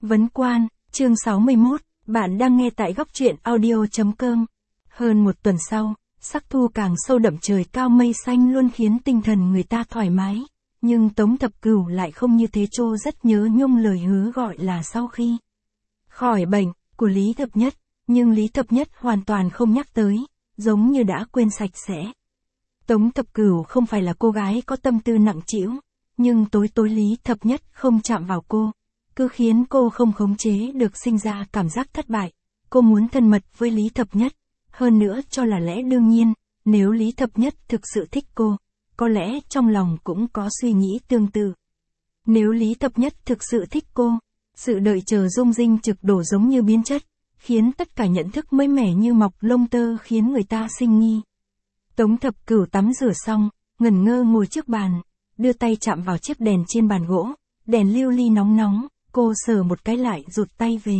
Vấn Quan, chương 61, bạn đang nghe tại góc truyện audio.com. Hơn một tuần sau, sắc thu càng sâu đậm, trời cao mây xanh luôn khiến tinh thần người ta thoải mái. Nhưng Tống Thập Cửu lại không như thế. Trô rất nhớ nhung lời hứa gọi là sau khi khỏi bệnh của Lý Thập Nhất, nhưng Lý Thập Nhất hoàn toàn không nhắc tới, giống như đã quên sạch sẽ. Tống Thập Cửu không phải là cô gái có tâm tư nặng trĩu, nhưng tối tối Lý Thập Nhất không chạm vào cô, cứ khiến cô không khống chế được sinh ra cảm giác thất bại. Cô muốn thân mật với Lý Thập Nhất, hơn nữa cho là lẽ đương nhiên, nếu Lý Thập Nhất thực sự thích cô, có lẽ trong lòng cũng có suy nghĩ tương tự. Nếu Lý Thập Nhất thực sự thích cô, sự đợi chờ rung rinh trực đổ giống như biến chất, khiến tất cả nhận thức mới mẻ như mọc lông tơ, khiến người ta sinh nghi. Tống Thập Cửu tắm rửa xong, ngẩn ngơ ngồi trước bàn, đưa tay chạm vào chiếc đèn trên bàn gỗ, đèn lưu ly nóng nóng, cô sờ một cái lại rụt tay về.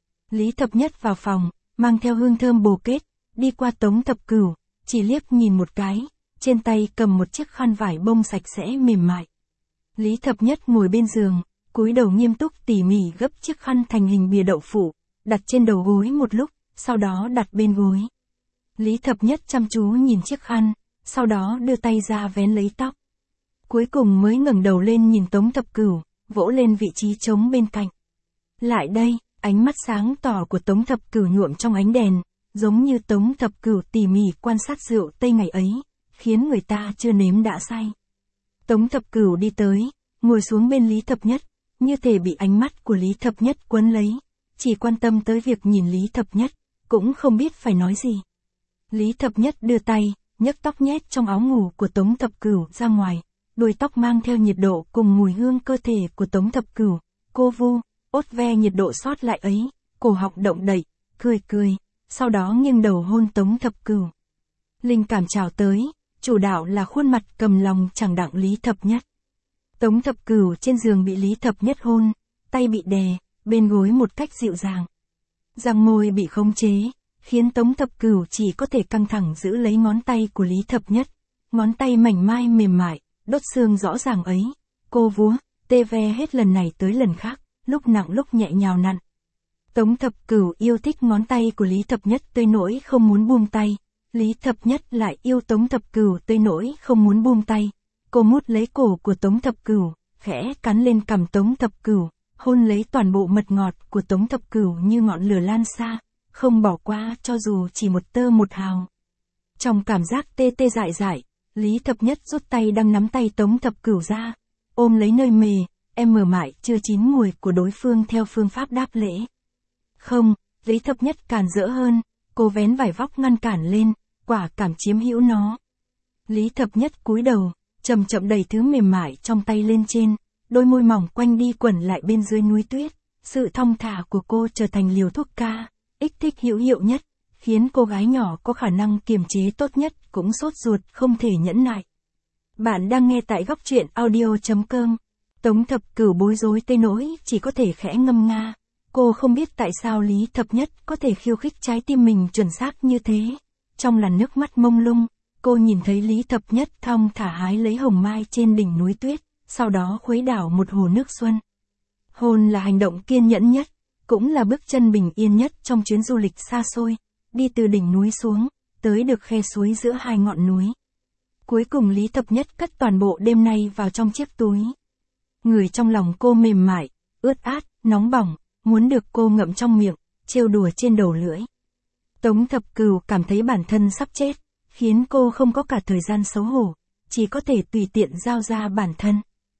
Lý Thập Nhất vào phòng, mang theo hương thơm bồ kết, đi qua Tống Thập Cửu, chỉ liếc nhìn một cái, trên tay cầm một chiếc khăn vải bông sạch sẽ mềm mại. Lý Thập Nhất ngồi bên giường, cúi đầu nghiêm túc tỉ mỉ gấp chiếc khăn thành hình bìa đậu phụ, đặt trên đầu gối một lúc, sau đó đặt bên gối. Lý Thập Nhất chăm chú nhìn chiếc khăn, sau đó đưa tay ra vén lấy tóc. Cuối cùng mới ngẩng đầu lên nhìn Tống Thập Cửu, vỗ lên vị trí trống bên cạnh. Lại đây, ánh mắt sáng tỏ của Tống Thập Cửu nhuộm trong ánh đèn, giống như Tống Thập Cửu tỉ mỉ quan sát rượu tây ngày ấy, khiến người ta chưa nếm đã say. Tống Thập Cửu đi tới, ngồi xuống bên Lý Thập Nhất, như thể bị ánh mắt của Lý Thập Nhất quấn lấy, chỉ quan tâm tới việc nhìn Lý Thập Nhất, cũng không biết phải nói gì. Lý Thập Nhất đưa tay, nhấc tóc nhét trong áo ngủ của Tống Thập Cửu ra ngoài, đuôi tóc mang theo nhiệt độ cùng mùi hương cơ thể của Tống Thập Cửu, cô vu, ốt ve nhiệt độ sót lại ấy, cổ họng động đậy, cười, sau đó nghiêng đầu hôn Tống Thập Cửu. Linh cảm trào tới, chủ đạo là khuôn mặt cầm lòng chẳng đặng Lý Thập Nhất. Tống Thập Cửu trên giường bị Lý Thập Nhất hôn, tay bị đè, bên gối một cách dịu dàng. Răng môi bị khống chế, khiến Tống Thập Cửu chỉ có thể căng thẳng giữ lấy ngón tay của Lý Thập Nhất, ngón tay mảnh mai mềm mại, đốt xương rõ ràng ấy, cô vúa, tê ve hết lần này tới lần khác, lúc nặng lúc nhẹ nhào nặn. Tống Thập Cửu yêu thích ngón tay của Lý Thập Nhất tới nỗi không muốn buông tay, Lý Thập Nhất lại yêu Tống Thập Cửu tới nỗi không muốn buông tay. Cô mút lấy cổ của Tống Thập Cửu, khẽ cắn lên cằm Tống Thập Cửu, hôn lấy toàn bộ mật ngọt của Tống Thập Cửu như ngọn lửa lan xa, không bỏ qua cho dù chỉ một tơ một hào. Trong cảm giác tê tê dại dại, Lý Thập Nhất rút tay đang nắm tay Tống Thập Cửu ra, ôm lấy nơi mờ mại chưa chín mùi của đối phương theo phương pháp đáp lễ. Không, Lý Thập Nhất càn rỡ hơn, cô vén vải vóc ngăn cản lên, quả cảm chiếm hữu nó. Lý Thập Nhất cúi đầu, chậm chậm đẩy thứ mềm mại trong tay lên trên, đôi môi mỏng quanh đi quẩn lại bên dưới núi tuyết. Sự thong thả của cô trở thành liều thuốc ca, ích thích hữu hiệu nhất, khiến cô gái nhỏ có khả năng kiềm chế tốt nhất cũng sốt ruột không thể nhẫn nại. Bạn đang nghe tại góc truyện audio.com. Tống Thập Cửu bối rối tới nỗi chỉ có thể khẽ ngâm nga. Cô không biết tại sao Lý Thập Nhất có thể khiêu khích trái tim mình chuẩn xác như thế. Trong làn nước mắt mông lung, cô nhìn thấy Lý Thập Nhất thong thả hái lấy hồng mai trên đỉnh núi tuyết, sau đó khuấy đảo một hồ nước xuân. Hôn là hành động kiên nhẫn nhất, cũng là bước chân bình yên nhất trong chuyến du lịch xa xôi, đi từ đỉnh núi xuống, tới được khe suối giữa hai ngọn núi. Cuối cùng Lý Thập Nhất cất toàn bộ đêm nay vào trong chiếc túi. Người trong lòng cô mềm mại, ướt át, nóng bỏng, muốn được cô ngậm trong miệng, trêu đùa trên đầu lưỡi. Tống Thập Cửu cảm thấy bản thân sắp chết, khiến cô không có cả thời gian xấu hổ, chỉ có thể tùy tiện giao ra bản thân.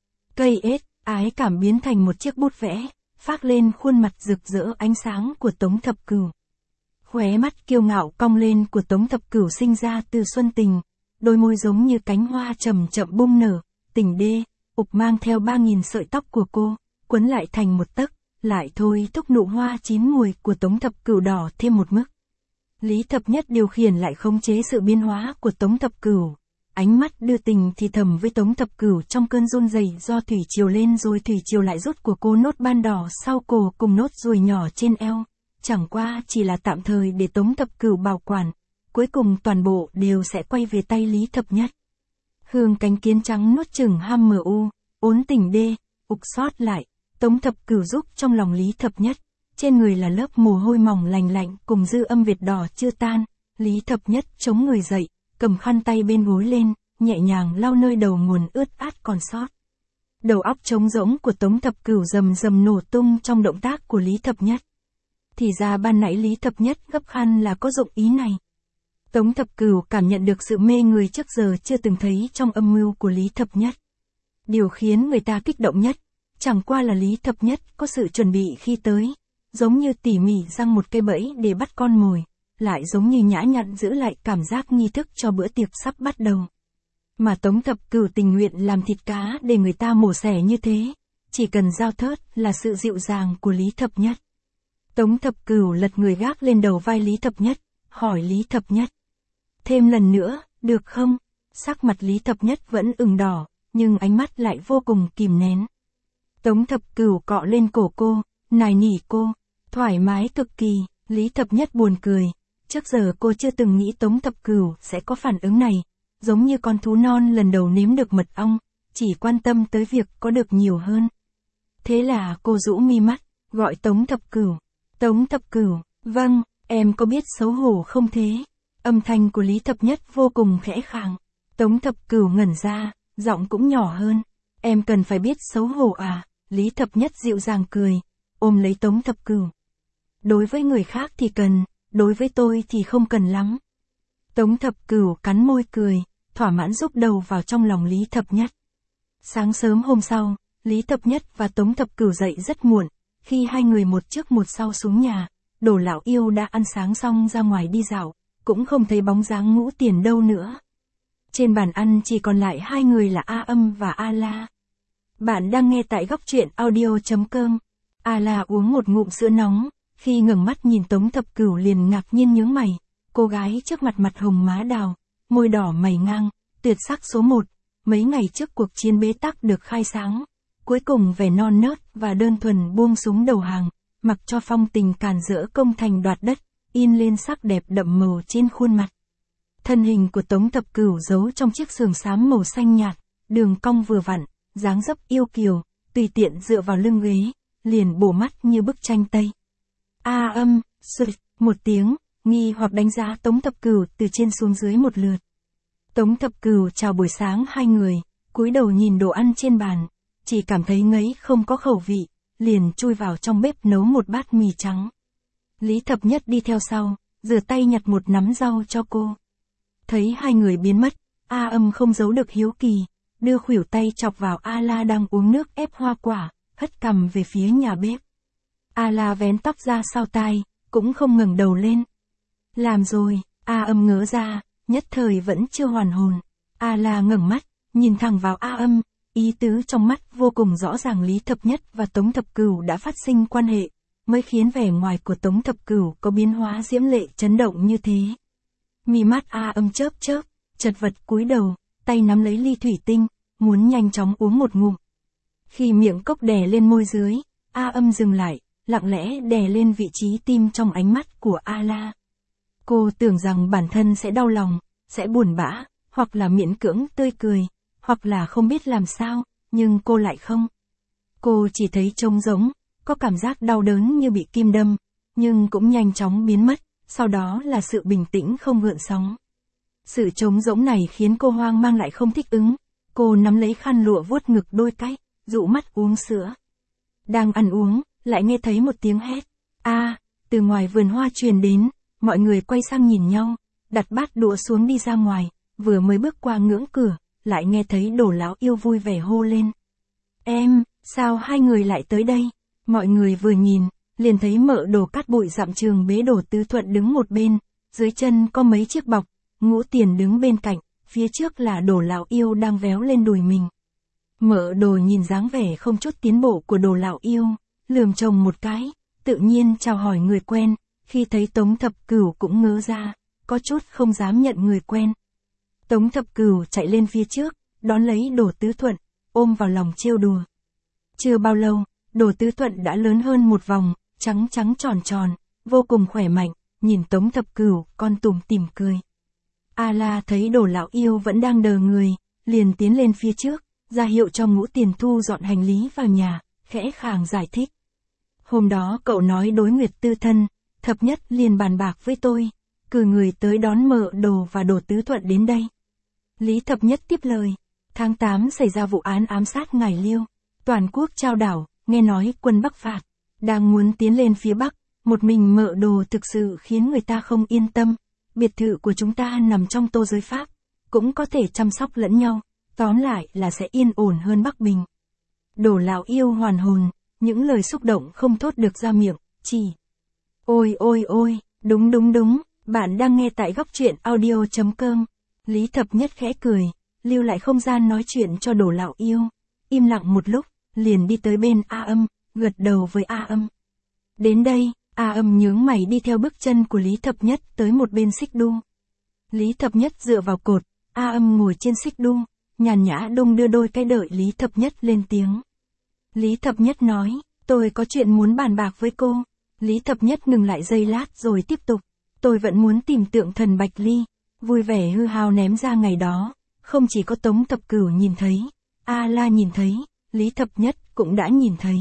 Cây ết, ái cảm biến thành một chiếc bút vẽ, phác lên khuôn mặt rực rỡ ánh sáng của Tống Thập Cửu. Khóe mắt kiêu ngạo cong lên của Tống Thập Cửu sinh ra từ xuân tình, đôi môi giống như cánh hoa chậm chậm bung nở, tình đê, ục mang theo 3000 sợi tóc của cô, quấn lại thành một tấc, lại thôi thúc nụ hoa chín mùi của Tống Thập Cửu đỏ thêm một mức. Lý Thập Nhất điều khiển lại khống chế sự biến hóa của Tống Thập Cửu. Ánh mắt đưa tình thì thầm với Tống Thập Cửu trong cơn run rẩy do thủy triều lên rồi thủy triều lại rút của cô nốt ban đỏ sau cổ cùng nốt ruồi nhỏ trên eo. Chẳng qua chỉ là tạm thời để Tống Thập Cửu bảo quản, cuối cùng toàn bộ đều sẽ quay về tay Lý Thập Nhất. Hương cánh kiến trắng nuốt chửng ham mờ u, ốn tình đê, ục sót lại, Tống Thập Cửu giúp trong lòng Lý Thập Nhất, trên người là lớp mồ hôi mỏng lành lạnh cùng dư âm Việt đỏ chưa tan, Lý Thập Nhất chống người dậy, cầm khăn tay bên gối lên, nhẹ nhàng lau nơi đầu nguồn ướt át còn sót. Đầu óc trống rỗng của Tống Thập Cửu rầm rầm nổ tung trong động tác của Lý Thập Nhất. Thì ra ban nãy Lý Thập Nhất gấp khăn là có dụng ý này. Tống Thập Cửu cảm nhận được sự mê người trước giờ chưa từng thấy trong âm mưu của Lý Thập Nhất. Điều khiến người ta kích động nhất, chẳng qua là Lý Thập Nhất có sự chuẩn bị khi tới, giống như tỉ mỉ răng một cây bẫy để bắt con mồi, lại giống như nhã nhặn giữ lại cảm giác nghi thức cho bữa tiệc sắp bắt đầu. Mà Tống Thập Cửu tình nguyện làm thịt cá để người ta mổ xẻ như thế, chỉ cần dao thớt là sự dịu dàng của Lý Thập Nhất. Tống Thập Cửu lật người gác lên đầu vai Lý Thập Nhất, hỏi Lý Thập Nhất. Thêm lần nữa, được không? Sắc mặt Lý Thập Nhất vẫn ửng đỏ, nhưng ánh mắt lại vô cùng kìm nén. Tống Thập Cửu cọ lên cổ cô, nài nỉ cô, thoải mái cực kỳ. Lý Thập Nhất buồn cười, trước giờ cô chưa từng nghĩ Tống Thập Cửu sẽ có phản ứng này, giống như con thú non lần đầu nếm được mật ong, chỉ quan tâm tới việc có được nhiều hơn. Thế là cô rũ mi mắt, gọi Tống Thập Cửu. Tống Thập Cửu, vâng, em có biết xấu hổ không thế? Âm thanh của Lý Thập Nhất vô cùng khẽ khàng. Tống Thập Cửu ngẩn ra, giọng cũng nhỏ hơn. Em cần phải biết xấu hổ à? Lý Thập Nhất dịu dàng cười, ôm lấy Tống Thập Cửu. Đối với người khác thì cần, đối với tôi thì không cần lắm. Tống Thập Cửu cắn môi cười, thỏa mãn rúc đầu vào trong lòng Lý Thập Nhất. Sáng sớm hôm sau, Lý Thập Nhất và Tống Thập Cửu dậy rất muộn, khi hai người một trước một sau xuống nhà, Đồ lão yêu đã ăn sáng xong ra ngoài đi dạo, cũng không thấy bóng dáng Ngũ Tiền đâu nữa. Trên bàn ăn chỉ còn lại hai người là A Âm và A La. Bạn đang nghe tại góc truyện audio.com. A La uống một ngụm sữa nóng, khi ngẩng mắt nhìn Tống Thập Cửu liền ngạc nhiên nhướng mày, cô gái trước mặt hồng má đào, môi đỏ mày ngang, tuyệt sắc số 1, mấy ngày trước cuộc chiến bế tắc được khai sáng, cuối cùng vẻ non nớt và đơn thuần buông súng đầu hàng, mặc cho phong tình càn rỡ công thành đoạt đất, in lên sắc đẹp đậm màu trên khuôn mặt. Thân hình của Tống Thập Cửu giấu trong chiếc sườn xám màu xanh nhạt, đường cong vừa vặn, dáng dấp yêu kiều, tùy tiện dựa vào lưng ghế, liền bổ mắt như bức tranh Tây. A Âm, sụt, một tiếng, nghi hoặc đánh giá Tống Thập Cửu từ trên xuống dưới một lượt. Tống Thập Cửu chào buổi sáng hai người, cúi đầu nhìn đồ ăn trên bàn, chỉ cảm thấy ngấy không có khẩu vị, liền chui vào trong bếp nấu một bát mì trắng. Lý Thập Nhất đi theo sau, rửa tay nhặt một nắm rau cho cô. Thấy hai người biến mất, A Âm không giấu được hiếu kỳ, đưa khuỷu tay chọc vào A La đang uống nước ép hoa quả, hất cằm về phía nhà bếp. A La vén tóc ra sau tai, cũng không ngẩng đầu lên. Làm rồi, A Âm ngớ ra, nhất thời vẫn chưa hoàn hồn. A La ngẩng mắt, nhìn thẳng vào A Âm, ý tứ trong mắt vô cùng rõ ràng. Lý Thập Nhất và Tống Thập Cửu đã phát sinh quan hệ, mới khiến vẻ ngoài của Tống Thập Cửu có biến hóa diễm lệ chấn động như thế. Mí mắt A Âm chớp chớp, chật vật cúi đầu, tay nắm lấy ly thủy tinh, muốn nhanh chóng uống một ngụm. Khi miệng cốc đè lên môi dưới, A Âm dừng lại, lặng lẽ đè lên vị trí tim trong ánh mắt của A La. Cô tưởng rằng bản thân sẽ đau lòng, sẽ buồn bã, hoặc là miễn cưỡng tươi cười, hoặc là không biết làm sao, nhưng cô lại không. Cô chỉ thấy trống rỗng, có cảm giác đau đớn như bị kim đâm, nhưng cũng nhanh chóng biến mất, sau đó là sự bình tĩnh không gợn sóng. Sự trống rỗng này khiến cô hoang mang lại không thích ứng, cô nắm lấy khăn lụa vuốt ngực đôi cái, dụ mắt uống sữa. Đang ăn uống, lại nghe thấy một tiếng hét. Từ ngoài vườn hoa truyền đến, mọi người quay sang nhìn nhau, đặt bát đũa xuống đi ra ngoài, vừa mới bước qua ngưỡng cửa, lại nghe thấy Đồ lão yêu vui vẻ hô lên. Em, sao hai người lại tới đây? Mọi người vừa nhìn, liền thấy Mợ Đồ cát bụi dặm Trường bế Đồ Tứ Thuận đứng một bên, dưới chân có mấy chiếc bọc, Ngũ Tiền đứng bên cạnh, phía trước là Đồ lão yêu đang véo lên đùi mình. Mợ Đồ nhìn dáng vẻ không chút tiến bộ của Đồ lão yêu, lườm chồng một cái, tự nhiên chào hỏi người quen, khi thấy Tống Thập Cửu cũng ngớ ra, có chút không dám nhận người quen. Tống Thập Cửu chạy lên phía trước, đón lấy Đồ Tứ Thuận, ôm vào lòng trêu đùa. Chưa bao lâu, Đồ Tứ Thuận đã lớn hơn một vòng, trắng trắng tròn tròn, vô cùng khỏe mạnh, nhìn Tống Thập Cửu, con tủm tỉm cười. A La thấy Đồ lão yêu vẫn đang đờ người, liền tiến lên phía trước, ra hiệu cho Ngũ Tiền thu dọn hành lý vào nhà, khẽ khàng giải thích. Hôm đó cậu nói đối nguyệt tư thân, Thập Nhất liền bàn bạc với tôi, cử người tới đón Mợ Đồ và Đồ Tứ Thuận đến đây. Lý Thập Nhất tiếp lời, tháng 8 xảy ra vụ án ám sát ngài Liêu, toàn quốc trao đảo, nghe nói quân Bắc phạt, đang muốn tiến lên phía Bắc, một mình Mợ Đồ thực sự khiến người ta không yên tâm, biệt thự của chúng ta nằm trong tô giới Pháp, cũng có thể chăm sóc lẫn nhau, tóm lại là sẽ yên ổn hơn Bắc Bình. Đồ lão yêu hoàn hồn, những lời xúc động không thốt được ra miệng, chỉ. Ôi ôi ôi, đúng đúng đúng, bạn đang nghe tại góc truyện audio.com. Lý Thập Nhất khẽ cười, lưu lại không gian nói chuyện cho Đồ lão yêu. Im lặng một lúc, liền đi tới bên A Âm, gật đầu với A Âm. Đến đây, A Âm nhướng mày đi theo bước chân của Lý Thập Nhất tới một bên xích đu. Lý Thập Nhất dựa vào cột, A Âm ngồi trên xích đu, nhàn nhã đung đưa đôi cái đợi Lý Thập Nhất lên tiếng. Lý Thập Nhất nói, tôi có chuyện muốn bàn bạc với cô. Lý Thập Nhất ngừng lại giây lát rồi tiếp tục. Tôi vẫn muốn tìm tượng thần Bạch Ly, vui vẻ hư hao ném ra ngày đó. Không chỉ có Tống Thập Cửu nhìn thấy, A La nhìn thấy, Lý Thập Nhất cũng đã nhìn thấy.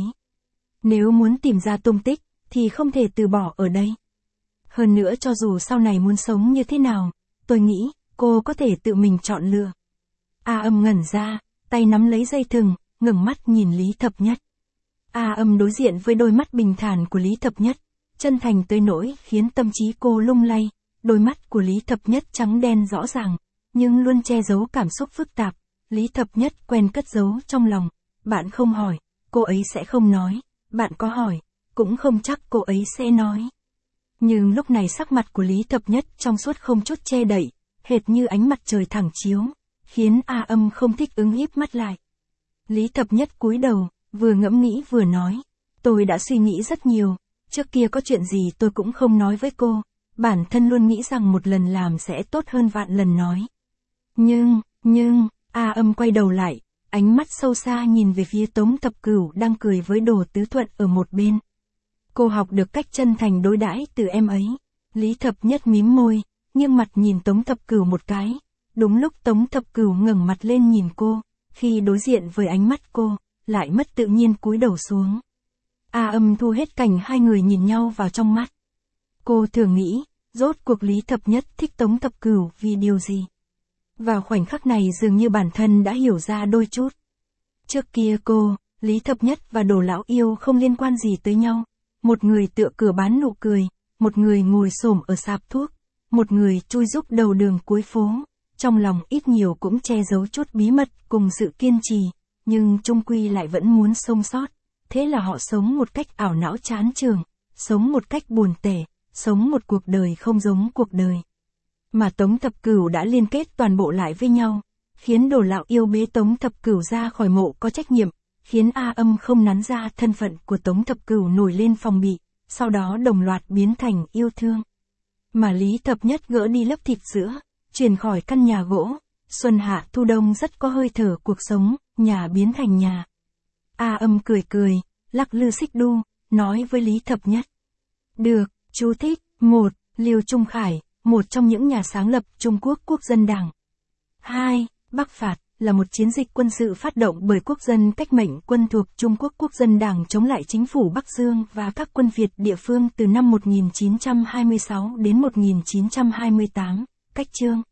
Nếu muốn tìm ra tung tích, thì không thể từ bỏ ở đây. Hơn nữa cho dù sau này muốn sống như thế nào, tôi nghĩ, cô có thể tự mình chọn lựa. A Âm ngẩn ra, tay nắm lấy dây thừng, ngẩng mắt nhìn Lý Thập Nhất. A Âm đối diện với đôi mắt bình thản của Lý Thập Nhất, chân thành tới nỗi khiến tâm trí cô lung lay, đôi mắt của Lý Thập Nhất trắng đen rõ ràng, nhưng luôn che giấu cảm xúc phức tạp. Lý Thập Nhất quen cất giấu trong lòng, bạn không hỏi, cô ấy sẽ không nói, bạn có hỏi, cũng không chắc cô ấy sẽ nói. Nhưng lúc này sắc mặt của Lý Thập Nhất trong suốt không chút che đậy, hệt như ánh mặt trời thẳng chiếu, khiến A Âm không thích ứng híp mắt lại. Lý Thập Nhất cúi đầu, vừa ngẫm nghĩ vừa nói, tôi đã suy nghĩ rất nhiều, trước kia có chuyện gì tôi cũng không nói với cô, bản thân luôn nghĩ rằng một lần làm sẽ tốt hơn vạn lần nói. Nhưng, A Âm quay đầu lại, ánh mắt sâu xa nhìn về phía Tống Thập Cửu đang cười với Đồ Tứ Thuận ở một bên. Cô học được cách chân thành đối đãi từ em ấy. Lý Thập Nhất mím môi, nghiêng mặt nhìn Tống Thập Cửu một cái. Đúng lúc Tống Thập Cửu ngẩng mặt lên nhìn cô, khi đối diện với ánh mắt cô, lại mất tự nhiên cúi đầu xuống. A Âm thu hết cảnh hai người nhìn nhau vào trong mắt. Cô thường nghĩ, rốt cuộc Lý Thập Nhất thích Tống Thập Cửu vì điều gì? Vào khoảnh khắc này dường như bản thân đã hiểu ra đôi chút. Trước kia cô, Lý Thập Nhất và Đồ lão yêu không liên quan gì tới nhau. Một người tựa cửa bán nụ cười, một người ngồi xổm ở sạp thuốc, một người chui rúc đầu đường cuối phố. Trong lòng ít nhiều cũng che giấu chút bí mật cùng sự kiên trì, nhưng chung quy lại vẫn muốn sống sót. Thế là họ sống một cách ảo não chán chường, sống một cách buồn tẻ, sống một cuộc đời không giống cuộc đời. Mà Tống Thập Cửu đã liên kết toàn bộ lại với nhau, khiến Đồ lão yêu bế Tống Thập Cửu ra khỏi mộ có trách nhiệm, khiến A Âm không nắn ra thân phận của Tống Thập Cửu nổi lên phòng bị, sau đó đồng loạt biến thành yêu thương. Mà Lý Thập Nhất gỡ đi lớp thịt sữa, chuyển khỏi căn nhà gỗ, xuân hạ thu đông rất có hơi thở cuộc sống, nhà biến thành nhà. A Âm cười cười, lắc lư xích đu, nói với Lý Thập Nhất. Được, chú thích, 1. Liêu Trung Khải, một trong những nhà sáng lập Trung Quốc Quốc dân Đảng. 2. Bắc phạt, là một chiến dịch quân sự phát động bởi quốc dân cách mệnh quân thuộc Trung Quốc Quốc dân Đảng chống lại chính phủ Bắc Dương và các quân Việt địa phương từ năm 1926 đến 1928, cách chương.